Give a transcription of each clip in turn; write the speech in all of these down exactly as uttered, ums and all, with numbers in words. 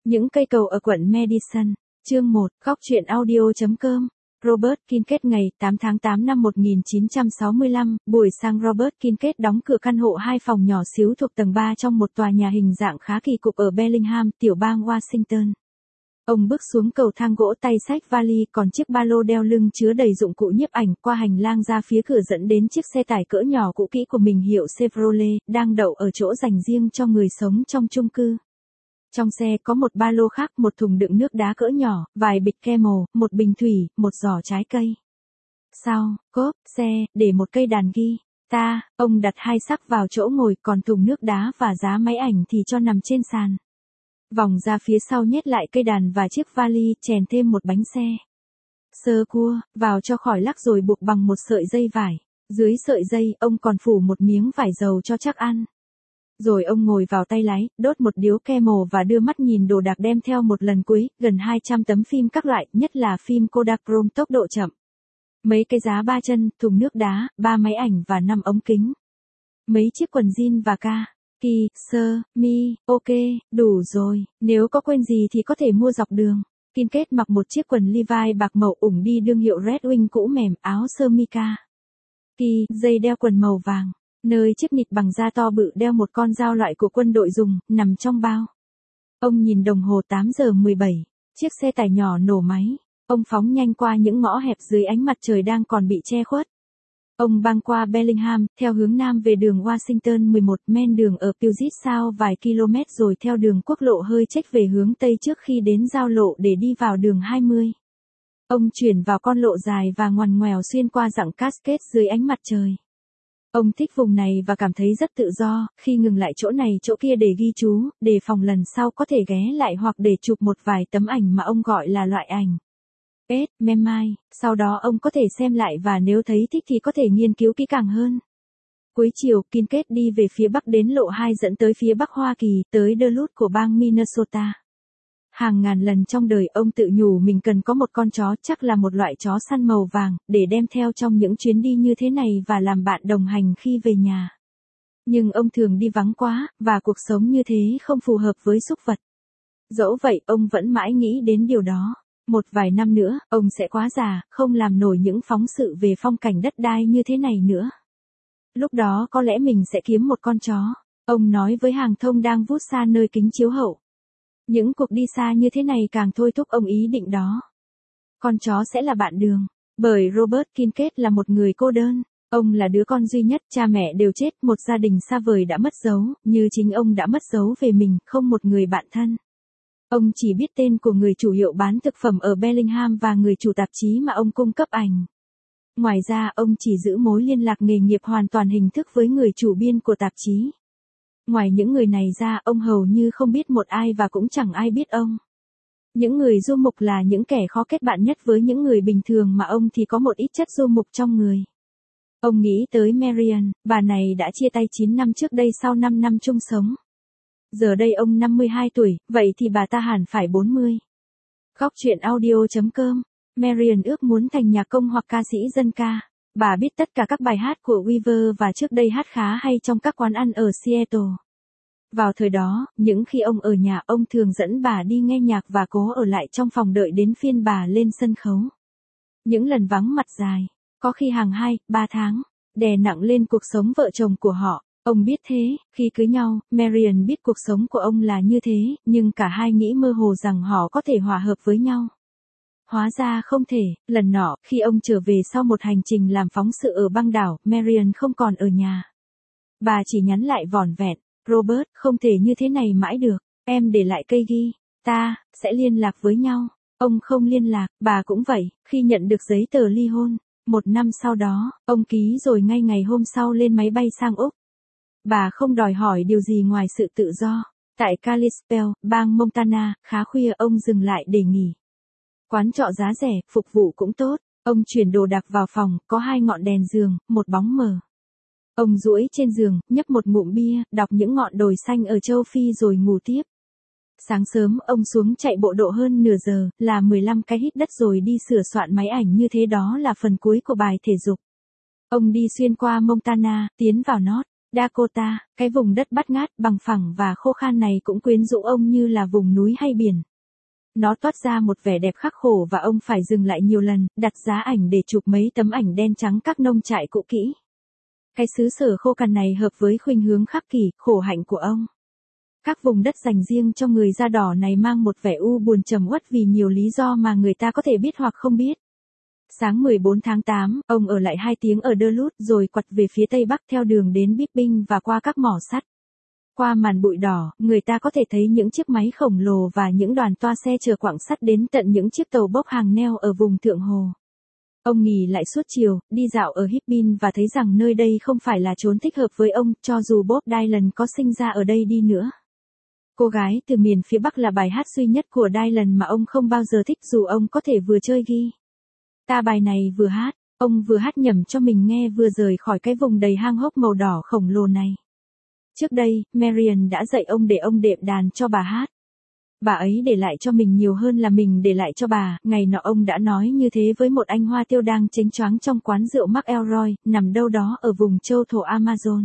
Những cây cầu ở quận Madison. Chương một, góc truyện audio.com. Robert Kincaid ngày tám tháng tám năm một nghìn chín trăm sáu mươi lăm, buổi sáng Robert Kincaid đóng cửa căn hộ hai phòng nhỏ xíu thuộc tầng ba trong một tòa nhà hình dạng khá kỳ cục ở Bellingham, tiểu bang Washington. Ông bước xuống cầu thang gỗ, tay xách vali, còn chiếc ba lô đeo lưng chứa đầy dụng cụ nhiếp ảnh, qua hành lang ra phía cửa dẫn đến chiếc xe tải cỡ nhỏ cũ kỹ của mình hiệu Chevrolet, đang đậu ở chỗ dành riêng cho người sống trong chung cư. Trong xe có một ba lô khác, một thùng đựng nước đá cỡ nhỏ, vài bịch Camel, một bình thủy, một giỏ trái cây. Sau, cốp, xe, để một cây đàn guitar, ông đặt hai xắc vào chỗ ngồi, còn thùng nước đá và giá máy ảnh thì cho nằm trên sàn. Vòng ra phía sau nhét lại cây đàn và chiếc vali, chèn thêm một bánh xe sơ cua, vào cho khỏi lắc rồi buộc bằng một sợi dây vải. Dưới sợi dây, ông còn phủ một miếng vải dầu cho chắc ăn. Rồi ông ngồi vào tay lái, đốt một điếu Camel và đưa mắt nhìn đồ đạc đem theo một lần cuối, gần hai trăm tấm phim các loại, nhất là phim Kodachrome tốc độ chậm. Mấy cái giá ba chân, thùng nước đá, ba máy ảnh và năm ống kính. Mấy chiếc quần jean và ca. Kỳ, sơ, mi, ok, đủ rồi, nếu có quên gì thì có thể mua dọc đường. Kincaid mặc một chiếc quần Levi bạc màu ủng đi đương hiệu Red Wing cũ mềm, áo sơ mi ca. Kỳ, dây đeo quần màu vàng. Nơi chiếc nịt bằng da to bự đeo một con dao loại của quân đội dùng, nằm trong bao. Ông nhìn đồng hồ tám giờ mười bảy, chiếc xe tải nhỏ nổ máy. Ông phóng nhanh qua những ngõ hẹp dưới ánh mặt trời đang còn bị che khuất. Ông băng qua Bellingham, theo hướng nam về đường Washington mười một, men đường ở Puget Sound vài km rồi theo đường quốc lộ hơi chếch về hướng tây trước khi đến giao lộ để đi vào đường hai mươi. Ông chuyển vào con lộ dài và ngoằn ngoèo xuyên qua dặng Cascade dưới ánh mặt trời. Ông thích vùng này và cảm thấy rất tự do, khi ngừng lại chỗ này chỗ kia để ghi chú, để phòng lần sau có thể ghé lại hoặc để chụp một vài tấm ảnh mà ông gọi là loại ảnh ét memai, sau đó ông có thể xem lại và nếu thấy thích thì có thể nghiên cứu kỹ càng hơn. Cuối chiều, Kincaid đi về phía bắc đến lộ hai dẫn tới phía bắc Hoa Kỳ, tới Duluth của bang Minnesota. Hàng ngàn lần trong đời ông tự nhủ mình cần có một con chó, chắc là một loại chó săn màu vàng, để đem theo trong những chuyến đi như thế này và làm bạn đồng hành khi về nhà. Nhưng ông thường đi vắng quá, và cuộc sống như thế không phù hợp với súc vật. Dẫu vậy, ông vẫn mãi nghĩ đến điều đó. Một vài năm nữa, ông sẽ quá già, không làm nổi những phóng sự về phong cảnh đất đai như thế này nữa. Lúc đó có lẽ mình sẽ kiếm một con chó, ông nói với hàng thông đang vút xa nơi kính chiếu hậu. Những cuộc đi xa như thế này càng thôi thúc ông ý định đó. Con chó sẽ là bạn đường, bởi Robert Kincaid là một người cô đơn. Ông là đứa con duy nhất, cha mẹ đều chết, một gia đình xa vời đã mất dấu, như chính ông đã mất dấu về mình, không một người bạn thân. Ông chỉ biết tên của người chủ hiệu bán thực phẩm ở Bellingham và người chủ tạp chí mà ông cung cấp ảnh. Ngoài ra, ông chỉ giữ mối liên lạc nghề nghiệp hoàn toàn hình thức với người chủ biên của tạp chí. Ngoài những người này ra, ông hầu như không biết một ai và cũng chẳng ai biết ông. Những người du mục là những kẻ khó kết bạn nhất với những người bình thường mà ông thì có một ít chất du mục trong người. Ông nghĩ tới Marian, bà này đã chia tay chín năm trước đây sau năm năm chung sống. Giờ đây ông năm mươi hai tuổi, vậy thì bà ta hẳn phải bốn mươi. Góc truyện audio.com. Marian ước muốn thành nhạc công hoặc ca sĩ dân ca. Bà biết tất cả các bài hát của Weaver và trước đây hát khá hay trong các quán ăn ở Seattle. Vào thời đó, những khi ông ở nhà ông thường dẫn bà đi nghe nhạc và cố ở lại trong phòng đợi đến phiên bà lên sân khấu. Những lần vắng mặt dài, có khi hàng hai, ba tháng, đè nặng lên cuộc sống vợ chồng của họ. Ông biết thế, khi cưới nhau, Marian biết cuộc sống của ông là như thế, nhưng cả hai nghĩ mơ hồ rằng họ có thể hòa hợp với nhau. Hóa ra không thể, lần nọ, khi ông trở về sau một hành trình làm phóng sự ở băng đảo, Marian không còn ở nhà. Bà chỉ nhắn lại vỏn vẹn, Robert, không thể như thế này mãi được, em để lại cây ghi, ta, sẽ liên lạc với nhau. Ông không liên lạc, bà cũng vậy, khi nhận được giấy tờ ly hôn. Một năm sau đó, ông ký rồi ngay ngày hôm sau lên máy bay sang Úc. Bà không đòi hỏi điều gì ngoài sự tự do. Tại Kalispell, bang Montana, khá khuya ông dừng lại để nghỉ. Quán trọ giá rẻ, phục vụ cũng tốt. Ông chuyển đồ đạc vào phòng, có hai ngọn đèn giường, một bóng mờ. Ông duỗi trên giường, nhấp một ngụm bia, đọc những ngọn đồi xanh ở châu Phi rồi ngủ tiếp. Sáng sớm, ông xuống chạy bộ độ hơn nửa giờ, là mười lăm cái hít đất rồi đi sửa soạn máy ảnh như thế đó là phần cuối của bài thể dục. Ông đi xuyên qua Montana, tiến vào North Dakota, cái vùng đất bát ngát, bằng phẳng và khô khan này cũng quyến rũ ông như là vùng núi hay biển. Nó toát ra một vẻ đẹp khắc khổ và ông phải dừng lại nhiều lần, đặt giá ảnh để chụp mấy tấm ảnh đen trắng các nông trại cũ kỹ. Cái xứ sở khô cằn này hợp với khuynh hướng khắc kỷ, khổ hạnh của ông. Các vùng đất dành riêng cho người da đỏ này mang một vẻ u buồn trầm uất vì nhiều lý do mà người ta có thể biết hoặc không biết. Sáng mười bốn tháng tám, ông ở lại hai tiếng ở Duluth rồi quặt về phía tây bắc theo đường đến Bibbing và qua các mỏ sắt. Qua màn bụi đỏ, người ta có thể thấy những chiếc máy khổng lồ và những đoàn toa xe chở quặng sắt đến tận những chiếc tàu bốc hàng neo ở vùng thượng hồ. Ông nghỉ lại suốt chiều, đi dạo ở Hibbing và thấy rằng nơi đây không phải là chốn thích hợp với ông, cho dù Bob Dylan có sinh ra ở đây đi nữa. Cô gái từ miền phía Bắc là bài hát duy nhất của Dylan mà ông không bao giờ thích dù ông có thể vừa chơi guitar bài này vừa hát, ông vừa hát nhẩm cho mình nghe vừa rời khỏi cái vùng đầy hang hốc màu đỏ khổng lồ này. Trước đây, Marian đã dạy ông để ông đệm đàn cho bà hát. Bà ấy để lại cho mình nhiều hơn là mình để lại cho bà, ngày nọ ông đã nói như thế với một anh hoa tiêu đang chếnh choáng trong quán rượu McElroy, nằm đâu đó ở vùng châu thổ Amazon.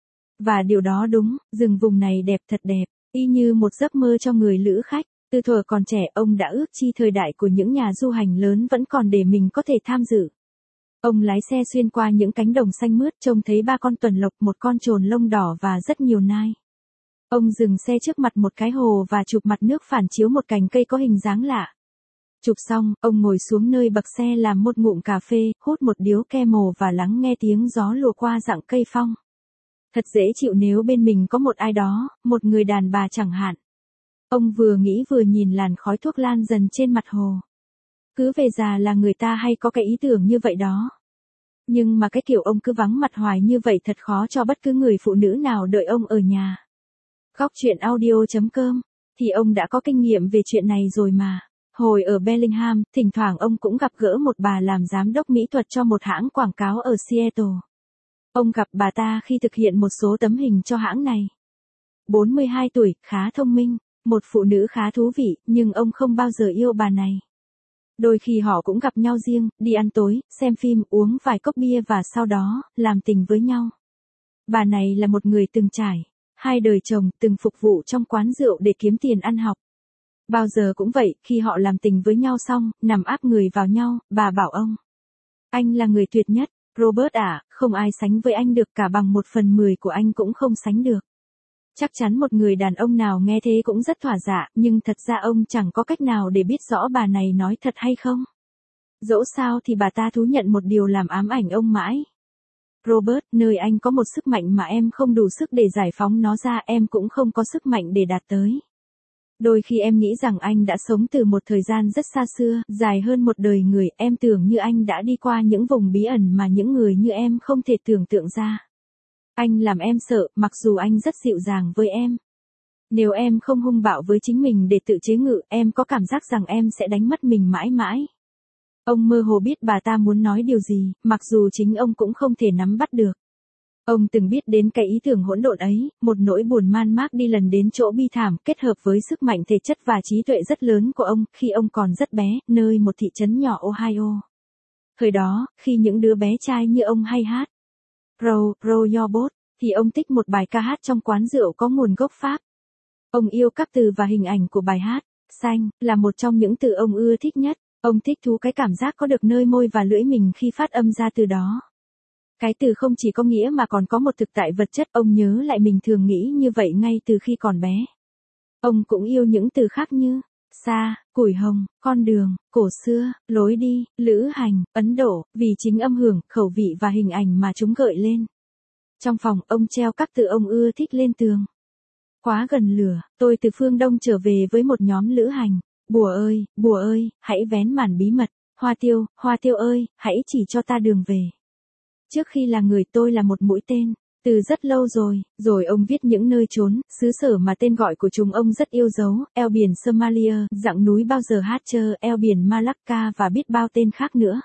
Và điều đó đúng, rừng vùng này đẹp thật đẹp, y như một giấc mơ cho người lữ khách. Từ thuở còn trẻ ông đã ước chi thời đại của những nhà du hành lớn vẫn còn để mình có thể tham dự. Ông lái xe xuyên qua những cánh đồng xanh mướt trông thấy ba con tuần lộc, một con trồn lông đỏ và rất nhiều nai. Ông dừng xe trước mặt một cái hồ và chụp mặt nước phản chiếu một cành cây có hình dáng lạ. Chụp xong, ông ngồi xuống nơi bậc xe làm một ngụm cà phê, hút một điếu Camel và lắng nghe tiếng gió lùa qua rặng cây phong. Thật dễ chịu nếu bên mình có một ai đó, một người đàn bà chẳng hạn. Ông vừa nghĩ vừa nhìn làn khói thuốc lan dần trên mặt hồ. Cứ về già là người ta hay có cái ý tưởng như vậy đó. Nhưng mà cái kiểu ông cứ vắng mặt hoài như vậy thật khó cho bất cứ người phụ nữ nào đợi ông ở nhà. Góc chuyện audio chấm com Thì ông đã có kinh nghiệm về chuyện này rồi mà. Hồi ở Bellingham, thỉnh thoảng ông cũng gặp gỡ một bà làm giám đốc mỹ thuật cho một hãng quảng cáo ở Seattle. Ông gặp bà ta khi thực hiện một số tấm hình cho hãng này. bốn mươi hai tuổi, khá thông minh, một phụ nữ khá thú vị, nhưng ông không bao giờ yêu bà này. Đôi khi họ cũng gặp nhau riêng, đi ăn tối, xem phim, uống vài cốc bia và sau đó, làm tình với nhau. Bà này là một người từng trải, hai đời chồng, từng phục vụ trong quán rượu để kiếm tiền ăn học. Bao giờ cũng vậy, khi họ làm tình với nhau xong, nằm áp người vào nhau, bà bảo ông. Anh là người tuyệt nhất, Robert ạ, không ai sánh với anh được, cả bằng một phần mười của anh cũng không sánh được. Chắc chắn một người đàn ông nào nghe thế cũng rất thỏa dạ, nhưng thật ra ông chẳng có cách nào để biết rõ bà này nói thật hay không. Dẫu sao thì bà ta thú nhận một điều làm ám ảnh ông mãi. Robert, nơi anh có một sức mạnh mà em không đủ sức để giải phóng nó ra, em cũng không có sức mạnh để đạt tới. Đôi khi em nghĩ rằng anh đã sống từ một thời gian rất xa xưa, dài hơn một đời người, em tưởng như anh đã đi qua những vùng bí ẩn mà những người như em không thể tưởng tượng ra. Anh làm em sợ, mặc dù anh rất dịu dàng với em. Nếu em không hung bạo với chính mình để tự chế ngự, em có cảm giác rằng em sẽ đánh mất mình mãi mãi. Ông mơ hồ biết bà ta muốn nói điều gì, mặc dù chính ông cũng không thể nắm bắt được. Ông từng biết đến cái ý tưởng hỗn độn ấy, một nỗi buồn man mác đi lần đến chỗ bi thảm, kết hợp với sức mạnh thể chất và trí tuệ rất lớn của ông, khi ông còn rất bé, nơi một thị trấn nhỏ Ohio. Thời đó, khi những đứa bé trai như ông hay hát Row, Row Your Boat, thì ông thích một bài ca hát trong quán rượu có nguồn gốc Pháp. Ông yêu các từ và hình ảnh của bài hát. Xanh, là một trong những từ ông ưa thích nhất. Ông thích thú cái cảm giác có được nơi môi và lưỡi mình khi phát âm ra từ đó. Cái từ không chỉ có nghĩa mà còn có một thực tại vật chất, ông nhớ lại mình thường nghĩ như vậy ngay từ khi còn bé. Ông cũng yêu những từ khác như xa, củi hồng, con đường, cổ xưa, lối đi, lữ hành, Ấn Độ, vì chính âm hưởng, khẩu vị và hình ảnh mà chúng gợi lên. Trong phòng, ông treo các từ ông ưa thích lên tường. Quá gần lửa, tôi từ phương Đông trở về với một nhóm lữ hành. Bùa ơi, bùa ơi, hãy vén màn bí mật. Hoa tiêu, hoa tiêu ơi, hãy chỉ cho ta đường về. Trước khi là người tôi là một mũi tên. Từ rất lâu rồi, rồi ông viết những nơi trốn, xứ sở mà tên gọi của chúng ông rất yêu dấu, eo biển Somalia, dặng núi bao giờ hát chơ, eo biển Malacca và biết bao tên khác nữa.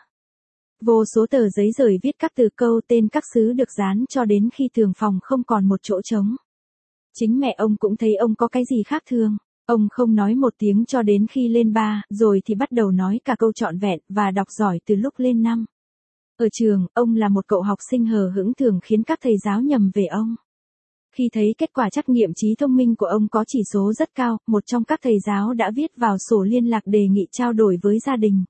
Vô số tờ giấy rời viết các từ câu tên các xứ được dán cho đến khi tường phòng không còn một chỗ trống. Chính mẹ ông cũng thấy ông có cái gì khác thường. Ông không nói một tiếng cho đến khi lên ba, rồi thì bắt đầu nói cả câu trọn vẹn, và đọc giỏi từ lúc lên năm. Ở trường, ông là một cậu học sinh hờ hững thường khiến các thầy giáo nhầm về ông. Khi thấy kết quả trắc nghiệm trí thông minh của ông có chỉ số rất cao, một trong các thầy giáo đã viết vào sổ liên lạc đề nghị trao đổi với gia đình.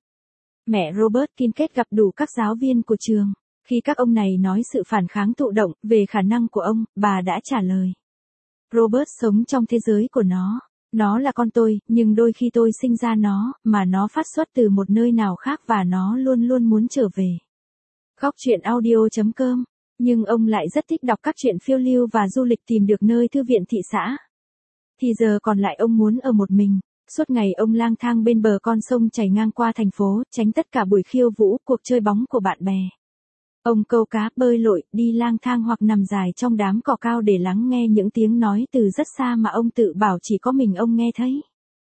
Mẹ Robert Kincaid gặp đủ các giáo viên của trường. Khi các ông này nói sự phản kháng thụ động về khả năng của ông, bà đã trả lời. Robert sống trong thế giới của nó. Nó là con tôi, nhưng đôi khi tôi sinh ra nó, mà nó phát xuất từ một nơi nào khác và nó luôn luôn muốn trở về. Góc truyện audio chấm com. Nhưng ông lại rất thích đọc các truyện phiêu lưu và du lịch tìm được nơi thư viện thị xã. Thì giờ còn lại ông muốn ở một mình. Suốt ngày ông lang thang bên bờ con sông chảy ngang qua thành phố, tránh tất cả buổi khiêu vũ, cuộc chơi bóng của bạn bè. Ông câu cá, bơi lội, đi lang thang hoặc nằm dài trong đám cỏ cao để lắng nghe những tiếng nói từ rất xa mà ông tự bảo chỉ có mình ông nghe thấy.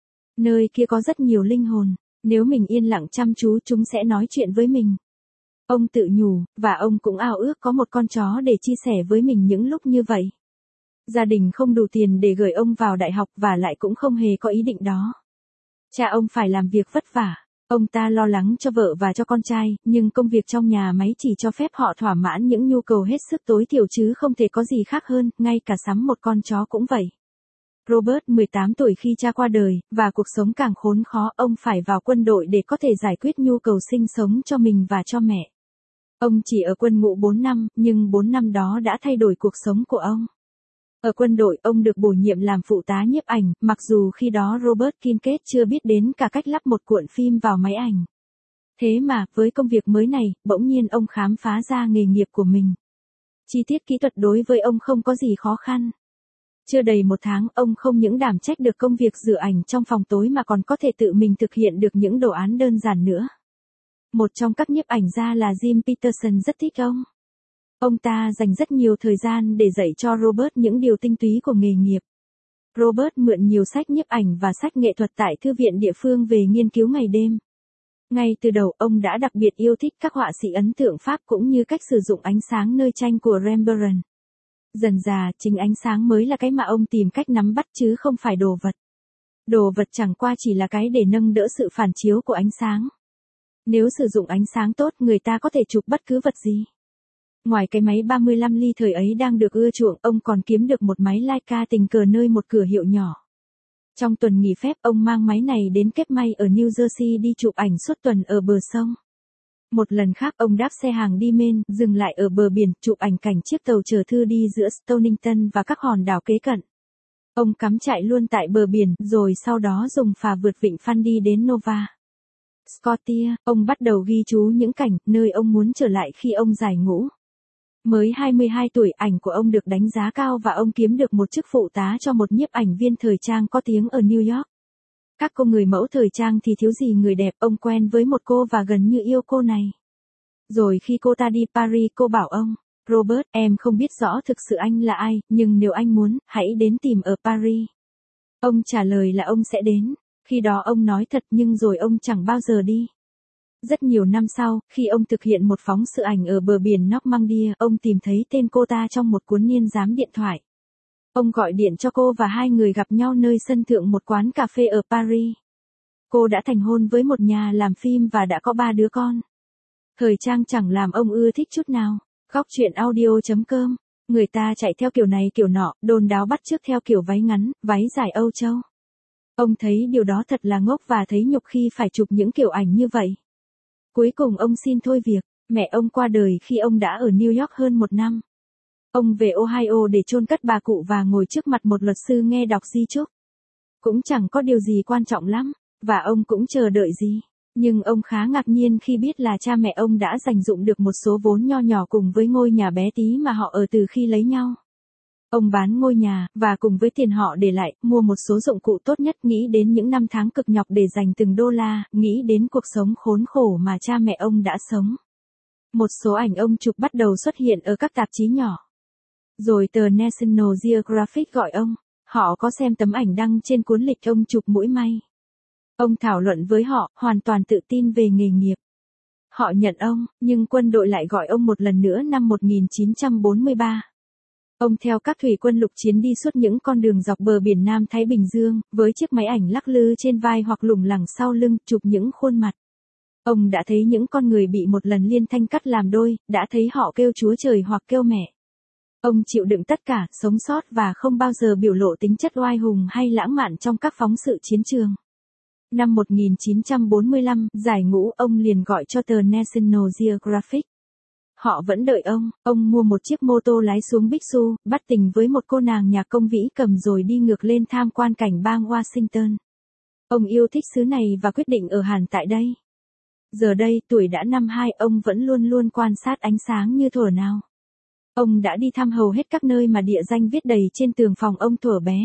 Nơi kia có rất nhiều linh hồn, nếu mình yên lặng chăm chú chúng sẽ nói chuyện với mình. Ông tự nhủ, và ông cũng ao ước có một con chó để chia sẻ với mình những lúc như vậy. Gia đình không đủ tiền để gửi ông vào đại học và lại cũng không hề có ý định đó. Cha ông phải làm việc vất vả. Ông ta lo lắng cho vợ và cho con trai, nhưng công việc trong nhà máy chỉ cho phép họ thỏa mãn những nhu cầu hết sức tối thiểu chứ không thể có gì khác hơn, ngay cả sắm một con chó cũng vậy. Robert mười tám tuổi khi cha qua đời, và cuộc sống càng khốn khó, ông phải vào quân đội để có thể giải quyết nhu cầu sinh sống cho mình và cho mẹ. Ông chỉ ở quân ngũ bốn năm, nhưng bốn năm đó đã thay đổi cuộc sống của ông. Ở quân đội, ông được bổ nhiệm làm phụ tá nhiếp ảnh, mặc dù khi đó Robert Kincaid chưa biết đến cả cách lắp một cuộn phim vào máy ảnh. Thế mà, với công việc mới này, bỗng nhiên ông khám phá ra nghề nghiệp của mình. Chi tiết kỹ thuật đối với ông không có gì khó khăn. Chưa đầy một tháng, ông không những đảm trách được công việc rửa ảnh trong phòng tối mà còn có thể tự mình thực hiện được những đồ án đơn giản nữa. Một trong các nhiếp ảnh gia là Jim Peterson rất thích ông. Ông ta dành rất nhiều thời gian để dạy cho Robert những điều tinh túy của nghề nghiệp. Robert mượn nhiều sách nhiếp ảnh và sách nghệ thuật tại thư viện địa phương về nghiên cứu ngày đêm. Ngay từ đầu, ông đã đặc biệt yêu thích các họa sĩ ấn tượng Pháp cũng như cách sử dụng ánh sáng nơi tranh của Rembrandt. Dần dà, chính ánh sáng mới là cái mà ông tìm cách nắm bắt chứ không phải đồ vật. Đồ vật chẳng qua chỉ là cái để nâng đỡ sự phản chiếu của ánh sáng. Nếu sử dụng ánh sáng tốt, người ta có thể chụp bất cứ vật gì. Ngoài cái máy ba mươi lăm ly thời ấy đang được ưa chuộng, ông còn kiếm được một máy Leica tình cờ nơi một cửa hiệu nhỏ. Trong tuần nghỉ phép, ông mang máy này đến kép may ở New Jersey đi chụp ảnh suốt tuần ở bờ sông. Một lần khác, ông đáp xe hàng đi Maine, dừng lại ở bờ biển, chụp ảnh cảnh chiếc tàu chở thư đi giữa Stonington và các hòn đảo kế cận. Ông cắm trại luôn tại bờ biển, rồi sau đó dùng phà vượt vịnh Fundy đến Nova Scotia. Ông bắt đầu ghi chú những cảnh, nơi ông muốn trở lại khi ông giải ngũ. Mới hai mươi hai tuổi, ảnh của ông được đánh giá cao và ông kiếm được một chức phụ tá cho một nhiếp ảnh viên thời trang có tiếng ở New York. Các cô người mẫu thời trang thì thiếu gì người đẹp, ông quen với một cô và gần như yêu cô này. Rồi khi cô ta đi Paris, cô bảo ông, Robert, em không biết rõ thực sự anh là ai, nhưng nếu anh muốn, hãy đến tìm ở Paris. Ông trả lời là ông sẽ đến. Khi đó ông nói thật nhưng rồi ông chẳng bao giờ đi. Rất nhiều năm sau, khi ông thực hiện một phóng sự ảnh ở bờ biển Normandia, ông tìm thấy tên cô ta trong một cuốn niên giám điện thoại. Ông gọi điện cho cô và hai người gặp nhau nơi sân thượng một quán cà phê ở Paris. Cô đã thành hôn với một nhà làm phim và đã có ba đứa con. Thời trang chẳng làm ông ưa thích chút nào. Góc truyện audio chấm com. Người ta chạy theo kiểu này kiểu nọ, đồn đáo bắt chước theo kiểu váy ngắn, váy dài Âu Châu. Ông thấy điều đó thật là ngốc và thấy nhục khi phải chụp những kiểu ảnh như vậy. Cuối cùng ông xin thôi việc. Mẹ ông qua đời khi ông đã ở New York hơn một năm. Ông về Ohio để chôn cất bà cụ và ngồi trước mặt một luật sư nghe đọc di chúc. Cũng chẳng có điều gì quan trọng lắm, và ông cũng chờ đợi gì. Nhưng ông khá ngạc nhiên khi biết là cha mẹ ông đã dành dụm được một số vốn nho nhỏ cùng với ngôi nhà bé tí mà họ ở từ khi lấy nhau. Ông bán ngôi nhà, và cùng với tiền họ để lại, mua một số dụng cụ tốt nhất, nghĩ đến những năm tháng cực nhọc để dành từng đô la, nghĩ đến cuộc sống khốn khổ mà cha mẹ ông đã sống. Một số ảnh ông chụp bắt đầu xuất hiện ở các tạp chí nhỏ. Rồi tờ National Geographic gọi ông. Họ có xem tấm ảnh đăng trên cuốn lịch ông chụp mũi may. Ông thảo luận với họ, hoàn toàn tự tin về nghề nghiệp. Họ nhận ông, nhưng quân đội lại gọi ông một lần nữa năm một nghìn chín trăm bốn mươi ba. Ông theo các thủy quân lục chiến đi suốt những con đường dọc bờ biển Nam Thái Bình Dương, với chiếc máy ảnh lắc lư trên vai hoặc lủng lẳng sau lưng, chụp những khuôn mặt. Ông đã thấy những con người bị một lần liên thanh cắt làm đôi, đã thấy họ kêu Chúa Trời hoặc kêu mẹ. Ông chịu đựng tất cả, sống sót và không bao giờ biểu lộ tính chất oai hùng hay lãng mạn trong các phóng sự chiến trường. Năm một nghìn chín trăm bốn mươi lăm, giải ngũ ông liền gọi cho tờ National Geographic. Họ vẫn đợi ông, ông mua một chiếc mô tô lái xuống Bixu, bắt tình với một cô nàng nhà công vĩ cầm rồi đi ngược lên tham quan cảnh bang Washington. Ông yêu thích xứ này và quyết định ở hẳn tại đây. Giờ đây, tuổi đã năm hai, ông vẫn luôn luôn quan sát ánh sáng như thuở nào. Ông đã đi thăm hầu hết các nơi mà địa danh viết đầy trên tường phòng ông thuở bé.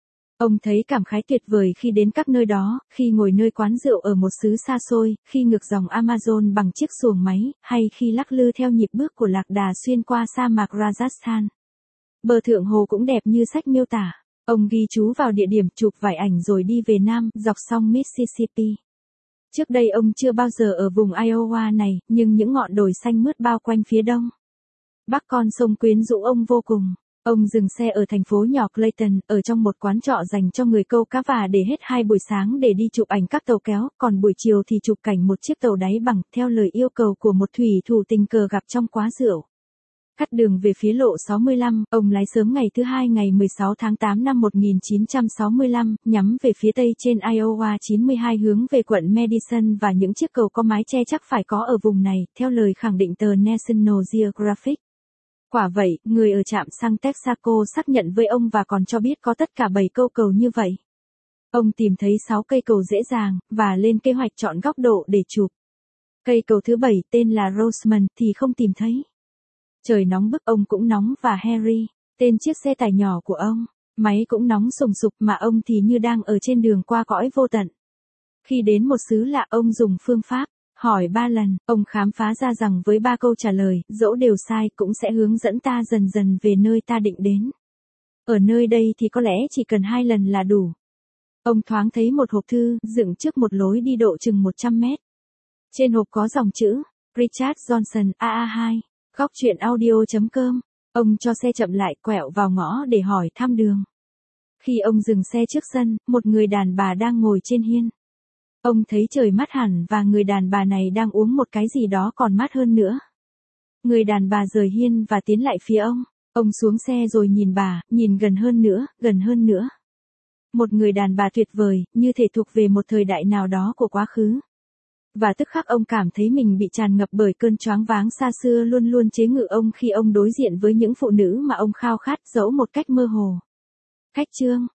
Ông thấy cảm khái tuyệt vời khi đến các nơi đó, khi ngồi nơi quán rượu ở một xứ xa xôi, khi ngược dòng Amazon bằng chiếc xuồng máy, hay khi lắc lư theo nhịp bước của lạc đà xuyên qua sa mạc Rajasthan. Bờ thượng hồ cũng đẹp như sách miêu tả. Ông ghi chú vào địa điểm, chụp vài ảnh rồi đi về Nam, dọc sông Mississippi. Trước đây ông chưa bao giờ ở vùng Iowa này, nhưng những ngọn đồi xanh mướt bao quanh phía đông bắc con sông quyến rũ ông vô cùng. Ông dừng xe ở thành phố nhỏ Clayton, ở trong một quán trọ dành cho người câu cá và để hết hai buổi sáng để đi chụp ảnh các tàu kéo, còn buổi chiều thì chụp cảnh một chiếc tàu đáy bằng, theo lời yêu cầu của một thủy thủ tình cờ gặp trong quán rượu. Cắt đường về phía lộ sáu mươi lăm, ông lái sớm ngày thứ hai ngày mười sáu tháng tám năm một nghìn chín trăm sáu mươi lăm, nhắm về phía tây trên Iowa chín mươi hai hướng về quận Madison và những chiếc cầu có mái che chắc phải có ở vùng này, theo lời khẳng định tờ National Geographic. Quả vậy, người ở trạm xăng Texaco xác nhận với ông và còn cho biết có tất cả bảy câu cầu như vậy. Ông tìm thấy sáu cây cầu dễ dàng, và lên kế hoạch chọn góc độ để chụp. Cây cầu thứ bảy, tên là Rosamond, thì không tìm thấy. Trời nóng bức, ông cũng nóng và Harry, tên chiếc xe tải nhỏ của ông, máy cũng nóng sùng sục mà ông thì như đang ở trên đường qua cõi vô tận. Khi đến một xứ lạ, ông dùng phương pháp hỏi ba lần, ông khám phá ra rằng với ba câu trả lời, dẫu đều sai cũng sẽ hướng dẫn ta dần dần về nơi ta định đến. Ở nơi đây thì có lẽ chỉ cần hai lần là đủ. Ông thoáng thấy một hộp thư, dựng trước một lối đi độ chừng một trăm mét. Trên hộp có dòng chữ, Richard Johnson, A A hai, góc truyện audio chấm com. Ông cho xe chậm lại, quẹo vào ngõ để hỏi thăm đường. Khi ông dừng xe trước sân, một người đàn bà đang ngồi trên hiên. Ông thấy trời mát hẳn và người đàn bà này đang uống một cái gì đó còn mát hơn nữa. Người đàn bà rời hiên và tiến lại phía ông. Ông xuống xe rồi nhìn bà, nhìn gần hơn nữa, gần hơn nữa. Một người đàn bà tuyệt vời, như thể thuộc về một thời đại nào đó của quá khứ. Và tức khắc ông cảm thấy mình bị tràn ngập bởi cơn choáng váng xa xưa luôn luôn chế ngự ông khi ông đối diện với những phụ nữ mà ông khao khát, dẫu một cách mơ hồ. Cách chương